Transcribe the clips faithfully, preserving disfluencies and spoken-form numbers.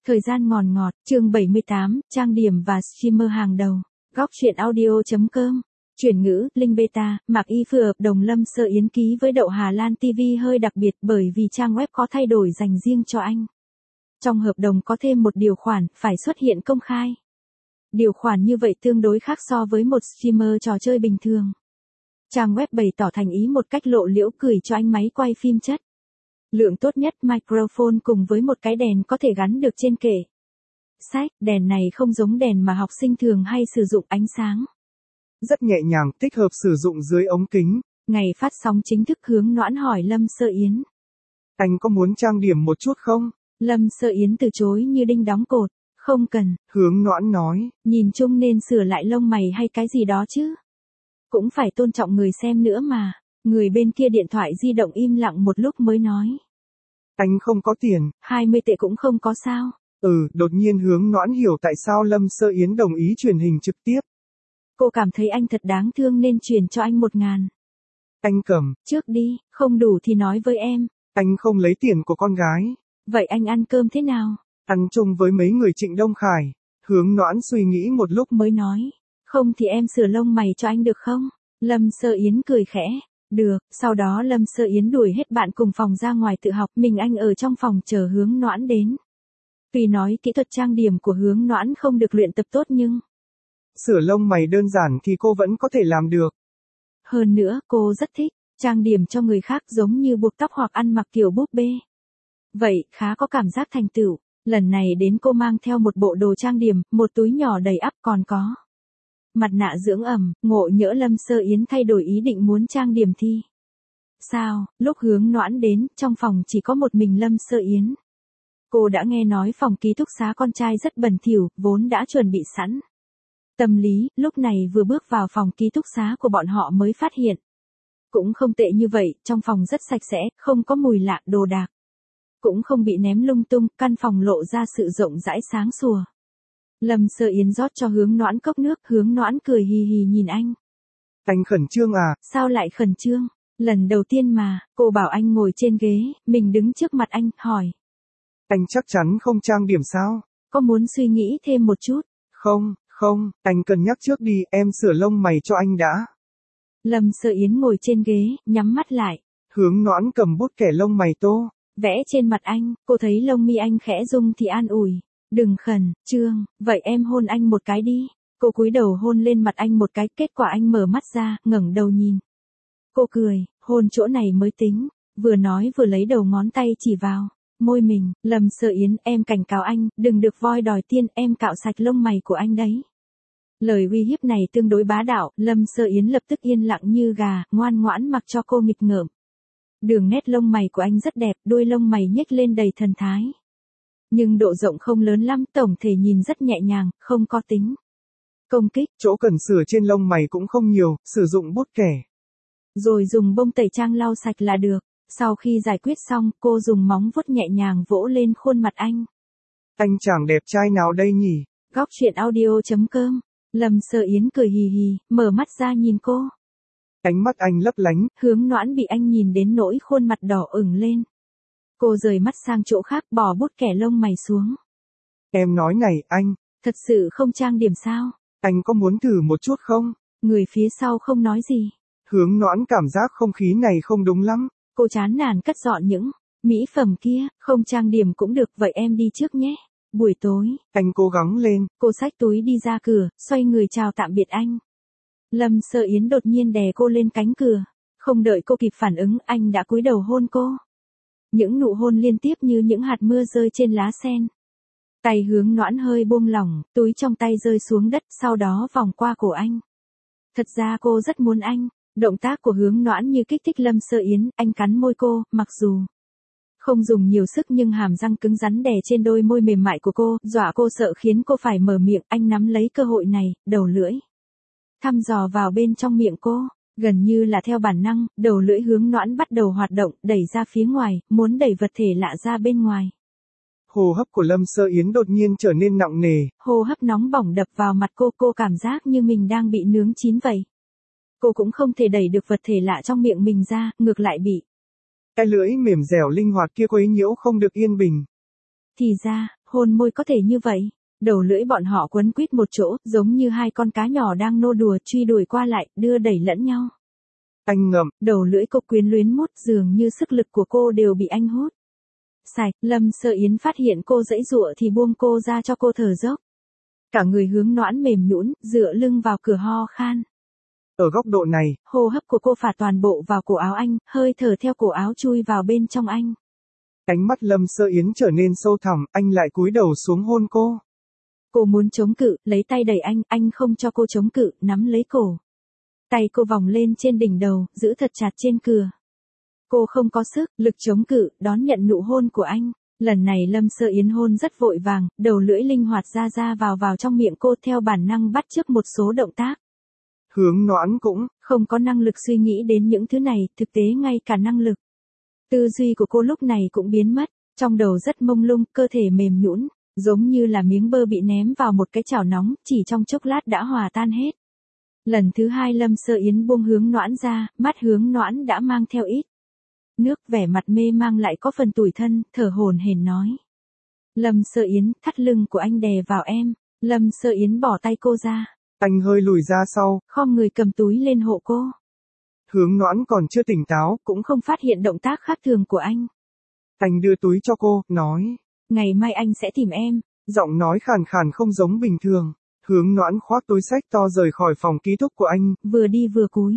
Thời gian ngòn ngọt, chương bảy mươi tám, trang điểm và streamer hàng đầu. Góc truyện audio.com. Chuyển ngữ, Linh Beta, Mạc Y Phừ hợp đồng Lâm Sơ Yến ký với Đậu Hà Lan ti vi hơi đặc biệt bởi vì trang web có thay đổi dành riêng cho anh. Trong hợp đồng có thêm một điều khoản, phải xuất hiện công khai. Điều khoản như vậy tương đối khác so với một streamer trò chơi bình thường. Trang web bày tỏ thành ý một cách lộ liễu gửi cho anh máy quay phim chất lượng tốt nhất microphone cùng với một cái đèn có thể gắn được trên kệ sách. Đèn này không giống đèn mà học sinh thường hay sử dụng ánh sáng. Rất nhẹ nhàng, thích hợp sử dụng dưới ống kính. Ngày phát sóng chính thức Hướng Noãn hỏi Lâm Sơ Yến. Anh có muốn trang điểm một chút không? Lâm Sơ Yến từ chối như đinh đóng cột. Không cần. Hướng Noãn nói. Nhìn chung nên sửa lại lông mày hay cái gì đó chứ. Cũng phải tôn trọng người xem nữa mà. Người bên kia điện thoại di động im lặng một lúc mới nói. Anh không có tiền. hai mươi tệ cũng không có sao. Ừ, đột nhiên Hướng Noãn hiểu tại sao Lâm Sơ Yến đồng ý truyền hình trực tiếp. Cô cảm thấy anh thật đáng thương nên truyền cho anh một ngàn. Anh cầm. Trước đi, không đủ thì nói với em. Anh không lấy tiền của con gái. Vậy anh ăn cơm thế nào? Ăn chung với mấy người Trịnh Đông Khải. Hướng Noãn suy nghĩ một lúc mới nói. Không thì em sửa lông mày cho anh được không? Lâm Sơ Yến cười khẽ. Được, sau đó Lâm Sơ Yến đuổi hết bạn cùng phòng ra ngoài tự học, mình anh ở trong phòng chờ Hướng Noãn đến. Tuy nói kỹ thuật trang điểm của Hướng Noãn không được luyện tập tốt nhưng sửa lông mày đơn giản thì cô vẫn có thể làm được. Hơn nữa, cô rất thích trang điểm cho người khác giống như buộc tóc hoặc ăn mặc kiểu búp bê. Vậy, khá có cảm giác thành tựu. Lần này đến cô mang theo một bộ đồ trang điểm, một túi nhỏ đầy ắp còn có mặt nạ dưỡng ẩm, ngộ nhỡ Lâm Sơ Yến thay đổi ý định muốn trang điểm thì sao? Lúc Hướng Noãn đến, trong phòng chỉ có một mình Lâm Sơ Yến. Cô đã nghe nói phòng ký túc xá con trai rất bẩn thỉu, vốn đã chuẩn bị sẵn tâm lý, lúc này vừa bước vào phòng ký túc xá của bọn họ mới phát hiện. Cũng không tệ như vậy, trong phòng rất sạch sẽ, không có mùi lạ, đồ đạc cũng không bị ném lung tung, căn phòng lộ ra sự rộng rãi sáng sủa. Lâm Sơ Yến rót cho Hướng Noãn cốc nước, Hướng Noãn cười hì hì nhìn anh. Anh khẩn trương à? Sao lại khẩn trương? Lần đầu tiên mà, cô bảo anh ngồi trên ghế, mình đứng trước mặt anh, hỏi. Anh chắc chắn không trang điểm sao? Có muốn suy nghĩ thêm một chút? Không, không, anh cân nhắc trước đi, em sửa lông mày cho anh đã. Lâm Sơ Yến ngồi trên ghế, nhắm mắt lại. Hướng Noãn cầm bút kẻ lông mày tô vẽ trên mặt anh, cô thấy lông mi anh khẽ rung thì an ủi. Đừng khẩn trương, vậy em hôn anh một cái đi. Cô cúi đầu hôn lên mặt anh một cái, kết quả anh mở mắt ra, ngẩng đầu nhìn. Cô cười, hôn chỗ này mới tính, vừa nói vừa lấy đầu ngón tay chỉ vào môi mình. Lâm Sơ Yến, em cảnh cáo anh, đừng được voi đòi tiên, em cạo sạch lông mày của anh đấy. Lời uy hiếp này tương đối bá đạo, Lâm Sơ Yến lập tức yên lặng như gà, ngoan ngoãn mặc cho cô nghịch ngợm. Đường nét lông mày của anh rất đẹp, đuôi lông mày nhếch lên đầy thần thái. Nhưng độ rộng không lớn lắm, tổng thể nhìn rất nhẹ nhàng, không có tính công kích. Chỗ cần sửa trên lông mày cũng không nhiều, sử dụng bút kẻ. Rồi dùng bông tẩy trang lau sạch là được. Sau khi giải quyết xong, cô dùng móng vuốt nhẹ nhàng vỗ lên khuôn mặt anh. Anh chàng đẹp trai nào đây nhỉ? Góc truyện audio.com. Lâm Sơ Yến cười hì hì, mở mắt ra nhìn cô. Ánh mắt anh lấp lánh. Hướng Noãn bị anh nhìn đến nỗi khuôn mặt đỏ ửng lên. Cô rời mắt sang chỗ khác, bỏ bút kẻ lông mày xuống. Em nói này, anh. Thật sự không trang điểm sao? Anh có muốn thử một chút không? Người phía sau không nói gì. Hướng Noãn cảm giác không khí này không đúng lắm. Cô chán nản cất dọn những mỹ phẩm kia, không trang điểm cũng được, vậy em đi trước nhé. Buổi tối, anh cố gắng lên. Cô xách túi đi ra cửa, xoay người chào tạm biệt anh. Lâm Sơ Yến đột nhiên đè cô lên cánh cửa. Không đợi cô kịp phản ứng, anh đã cúi đầu hôn cô. Những nụ hôn liên tiếp như những hạt mưa rơi trên lá sen. Tay Hướng Noãn hơi buông lỏng, túi trong tay rơi xuống đất, sau đó vòng qua cổ anh. Thật ra cô rất muốn anh. Động tác của Hướng Noãn như kích thích Lâm Sơ Yến, anh cắn môi cô, mặc dù không dùng nhiều sức nhưng hàm răng cứng rắn đè trên đôi môi mềm mại của cô, dọa cô sợ khiến cô phải mở miệng, anh nắm lấy cơ hội này, đầu lưỡi thăm dò vào bên trong miệng cô, gần như là theo bản năng, đầu lưỡi Hướng Noãn bắt đầu hoạt động, đẩy ra phía ngoài, muốn đẩy vật thể lạ ra bên ngoài. Hô hấp của Lâm Sơ Yến đột nhiên trở nên nặng nề. Hô hấp nóng bỏng đập vào mặt cô, cô cảm giác như mình đang bị nướng chín vậy. Cô cũng không thể đẩy được vật thể lạ trong miệng mình ra, ngược lại bị cái lưỡi mềm dẻo linh hoạt kia quấy nhiễu không được yên bình. Thì ra, hôn môi có thể như vậy. Đầu lưỡi bọn họ quấn quýt một chỗ, giống như hai con cá nhỏ đang nô đùa truy đuổi qua lại, đưa đẩy lẫn nhau. Anh ngậm. Đầu lưỡi cô quyến luyến mút, dường như sức lực của cô đều bị anh hút. Sạch, Lâm Sơ Yến phát hiện cô giãy giụa thì buông cô ra cho cô thở dốc. Cả người hướng noãn mềm nhũn, dựa lưng vào cửa ho khan. Ở góc độ này, hô hấp của cô phả toàn bộ vào cổ áo anh, hơi thở theo cổ áo chui vào bên trong anh. Ánh mắt Lâm Sơ Yến trở nên sâu thẳm, anh lại cúi đầu xuống hôn cô. Cô muốn chống cự, lấy tay đẩy anh, anh không cho cô chống cự, nắm lấy cổ. Tay cô vòng lên trên đỉnh đầu, giữ thật chặt trên cửa. Cô không có sức, lực chống cự, đón nhận nụ hôn của anh. Lần này Lâm Sơ Yến hôn rất vội vàng, đầu lưỡi linh hoạt ra ra vào vào trong miệng cô theo bản năng bắt chước một số động tác. Hướng noãn cũng không có năng lực suy nghĩ đến những thứ này, thực tế ngay cả năng lực. Tư duy của cô lúc này cũng biến mất, trong đầu rất mông lung, cơ thể mềm nhũn, giống như là miếng bơ bị ném vào một cái chảo nóng, chỉ trong chốc lát đã hòa tan hết. Lần thứ hai Lâm Sơ Yến buông hướng noãn ra, mắt hướng noãn đã mang theo ít nước, vẻ mặt mê mang lại có phần tủi thân, thở hổn hển nói. Lâm Sơ Yến, thắt lưng của anh đè vào em. Lâm Sơ Yến bỏ tay cô ra. Anh hơi lùi ra sau, khom người cầm túi lên hộ cô. Hướng noãn còn chưa tỉnh táo, cũng không phát hiện động tác khác thường của anh. Anh đưa túi cho cô, nói. Ngày mai anh sẽ tìm em. Giọng nói khàn khàn không giống bình thường. Hướng noãn khoác túi xách to rời khỏi phòng ký túc của anh. Vừa đi vừa cúi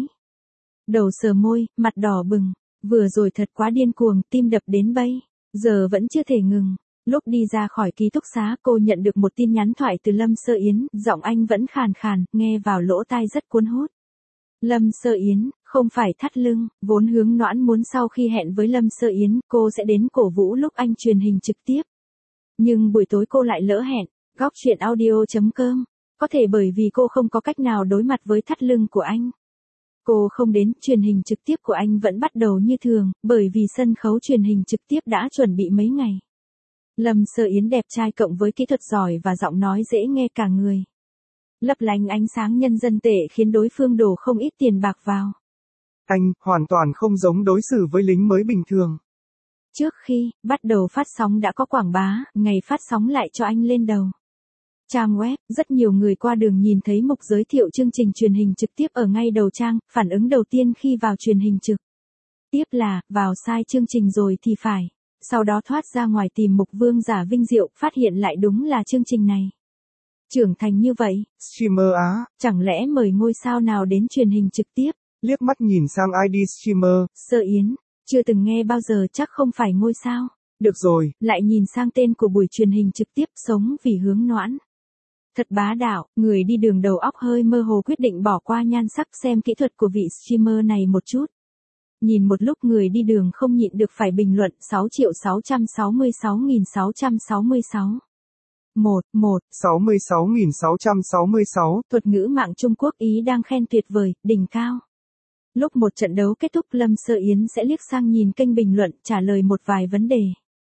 đầu sờ môi, mặt đỏ bừng. Vừa rồi thật quá điên cuồng, tim đập đến bây giờ vẫn chưa thể ngừng. Lúc đi ra khỏi ký túc xá, cô nhận được một tin nhắn thoại từ Lâm Sơ Yến, giọng anh vẫn khàn khàn, nghe vào lỗ tai rất cuốn hút. Lâm Sơ Yến, không phải thắt lưng, vốn hướng noãn muốn sau khi hẹn với Lâm Sơ Yến, cô sẽ đến cổ vũ lúc anh truyền hình trực tiếp. Nhưng buổi tối cô lại lỡ hẹn, góc truyện audio chấm com, có thể bởi vì cô không có cách nào đối mặt với thắt lưng của anh. Cô không đến, truyền hình trực tiếp của anh vẫn bắt đầu như thường, bởi vì sân khấu truyền hình trực tiếp đã chuẩn bị mấy ngày. Lâm Sơ Yến đẹp trai cộng với kỹ thuật giỏi và giọng nói dễ nghe cả người. Lấp lánh ánh sáng nhân dân tệ khiến đối phương đổ không ít tiền bạc vào. Anh, hoàn toàn không giống đối xử với lính mới bình thường. Trước khi bắt đầu phát sóng đã có quảng bá, ngày phát sóng lại cho anh lên đầu trang web, rất nhiều người qua đường nhìn thấy mục giới thiệu chương trình truyền hình trực tiếp ở ngay đầu trang, phản ứng đầu tiên khi vào truyền hình trực tiếp là, vào sai chương trình rồi thì phải. Sau đó thoát ra ngoài tìm mục Vương Giả Vinh Diệu, phát hiện lại đúng là chương trình này. Trưởng thành như vậy, streamer Á, chẳng lẽ mời ngôi sao nào đến truyền hình trực tiếp? Liếc mắt nhìn sang i đê streamer, Sơ Yến, chưa từng nghe bao giờ, chắc không phải ngôi sao. Được rồi, lại nhìn sang tên của buổi truyền hình trực tiếp, sống vì hướng noãn. Thật bá đạo, người đi đường đầu óc hơi mơ hồ quyết định bỏ qua nhan sắc xem kỹ thuật của vị streamer này một chút. Nhìn một lúc người đi đường không nhịn được phải bình luận sáu triệu sáu trăm sáu mươi sáu nghìn sáu trăm sáu mươi sáu. một, một. sáu mươi sáu nghìn sáu trăm sáu mươi sáu. Thuật ngữ mạng Trung Quốc Ý đang khen tuyệt vời, đỉnh cao. Lúc một trận đấu kết thúc Lâm Sơ Yến sẽ liếc sang nhìn kênh bình luận trả lời một vài vấn đề.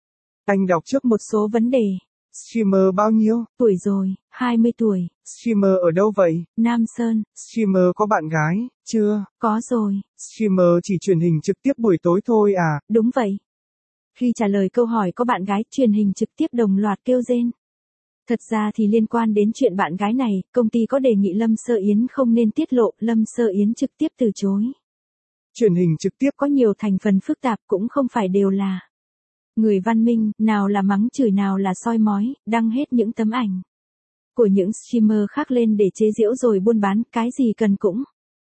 Anh đọc trước một số vấn đề. Streamer bao nhiêu? Tuổi rồi, hai mươi tuổi. Streamer ở đâu vậy? Nam Sơn. Streamer có bạn gái, chưa? Có rồi. Streamer chỉ truyền hình trực tiếp buổi tối thôi à? Đúng vậy. Khi trả lời câu hỏi có bạn gái, truyền hình trực tiếp đồng loạt kêu rên. Thật ra thì liên quan đến chuyện bạn gái này, công ty có đề nghị Lâm Sơ Yến không nên tiết lộ, Lâm Sơ Yến trực tiếp từ chối. Truyền hình trực tiếp có nhiều thành phần phức tạp, cũng không phải đều là người văn minh, nào là mắng chửi nào là soi mói, đăng hết những tấm ảnh của những streamer khác lên để chế giễu rồi buôn bán, cái gì cần cũng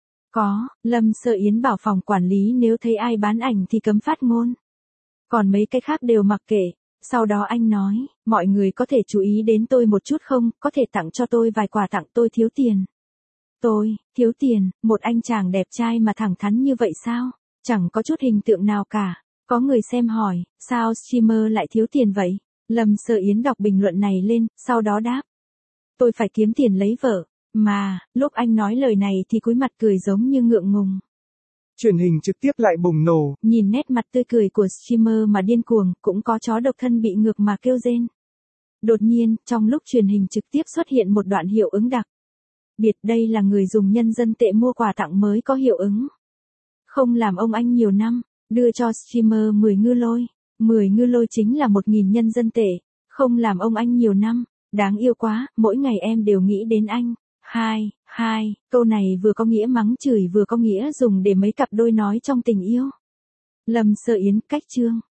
có. Lâm Sơ Yến bảo phòng quản lý nếu thấy ai bán ảnh thì cấm phát ngôn. Còn mấy cái khác đều mặc kệ. Sau đó anh nói, mọi người có thể chú ý đến tôi một chút không, có thể tặng cho tôi vài quà tặng, tôi thiếu tiền. Tôi, thiếu tiền, một anh chàng đẹp trai mà thẳng thắn như vậy sao? Chẳng có chút hình tượng nào cả. Có người xem hỏi, sao streamer lại thiếu tiền vậy? Lâm Sơ Yến đọc bình luận này lên, sau đó đáp. Tôi phải kiếm tiền lấy vợ. Mà, lúc anh nói lời này thì cúi mặt cười giống như ngượng ngùng. Truyền hình trực tiếp lại bùng nổ. Nhìn nét mặt tươi cười của streamer mà điên cuồng, cũng có chó độc thân bị ngược mà kêu rên. Đột nhiên, trong lúc truyền hình trực tiếp xuất hiện một đoạn hiệu ứng đặc biệt, đây là người dùng nhân dân tệ mua quà tặng mới có hiệu ứng. Không làm ông anh nhiều năm, đưa cho streamer mười ngư lôi. mười ngư lôi chính là một nghìn nhân dân tệ. Không làm ông anh nhiều năm, đáng yêu quá, mỗi ngày em đều nghĩ đến anh. Hai, hai, câu này vừa có nghĩa mắng chửi vừa có nghĩa dùng để mấy cặp đôi nói trong tình yêu. Lâm Sơ Yến, cách chương.